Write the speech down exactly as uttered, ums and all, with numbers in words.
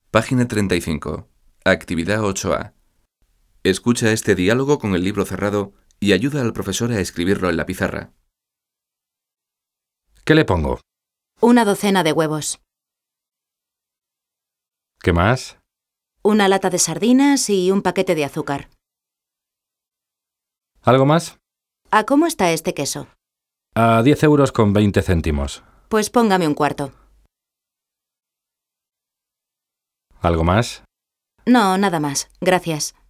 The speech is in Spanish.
Página treinta y cinco. Actividad ocho A. Escucha este diálogo con el libro cerrado y ayuda al profesor a escribirlo en la pizarra. ¿Qué le pongo? Una docena de huevos. ¿Qué más? Una lata de sardinas y un paquete de azúcar. ¿Algo más? ¿A cómo está este queso? A diez euros con veinte céntimos. Pues póngame un cuarto. ¿Algo más? No, nada más. Gracias.